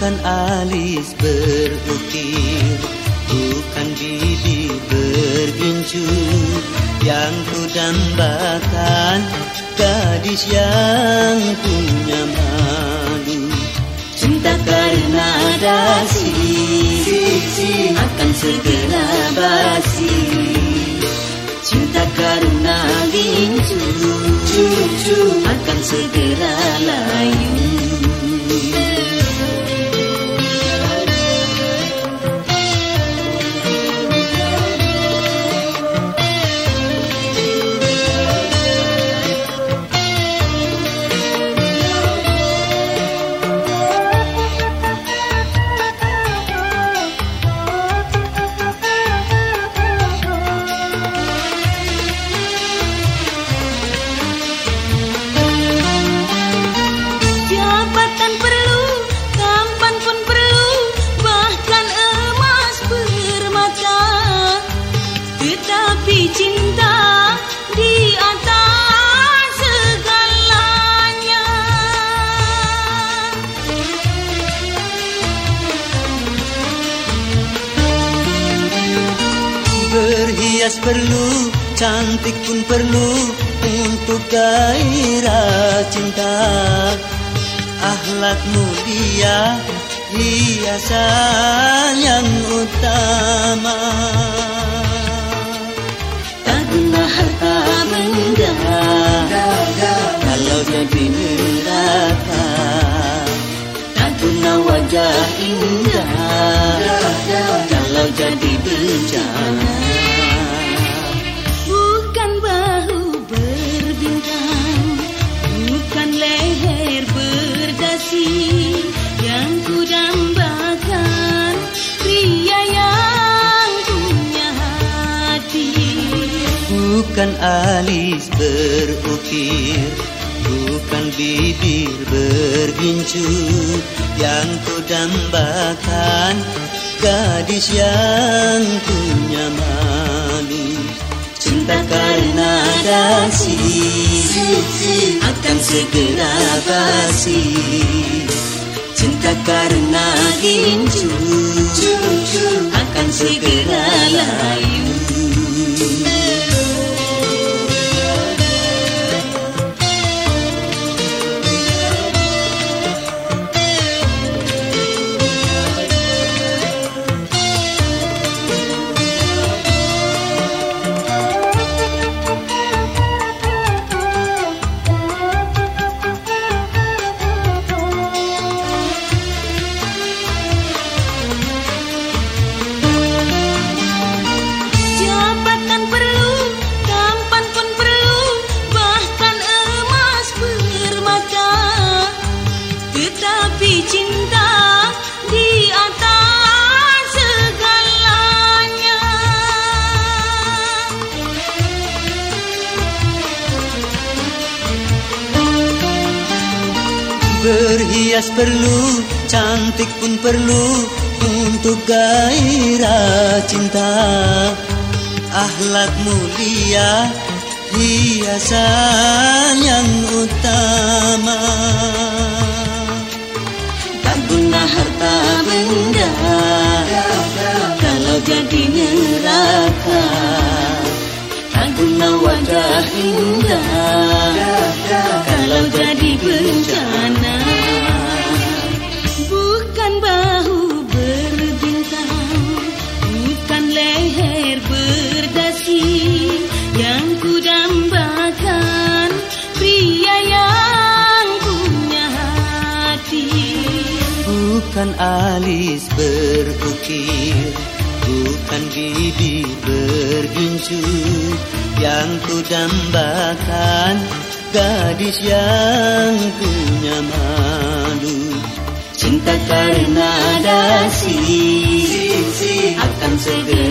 Bukan alis berukir, bukan bibir bergincu, yang ku dambakan gadis yang punya malu. Cinta karena dasi akan segera basi, cinta karena gincu akan segera layu. Cinta di atas segalanya. Berhias perlu, cantik pun perlu untuk gairah cinta. Akhlak mulia, hiasan yang utama. Guna harta benda kalau jadi neraka, tak guna wajah indah kalau jadi bencana. Bukan bahu berbintang, bukan leher berdasi, yang ku dambakan pria yang punya hati. Bukan alis berukir, bukan bibir bergincu, yang ku dambakan gadis yang punya malu. Cinta karena dasi akan segera basi, cinta karena gincu akan segera layu. Cinta di atas segalanya. Berhias perlu, cantik pun perlu untuk gairah cinta. Akhlak mulia, hiasan yang utama. Guna harta benda kalau jadi neraka, tak guna wajah indah kalau jadi bencana. Bukan bahu berbintang, bukan leher berdasi, yang ku dambakan pria yang punya hati. Bukan alis berukir, bukan bibir bergincu, yang ku dambakan gadis yang punya malu. Cinta karena dasi akan segera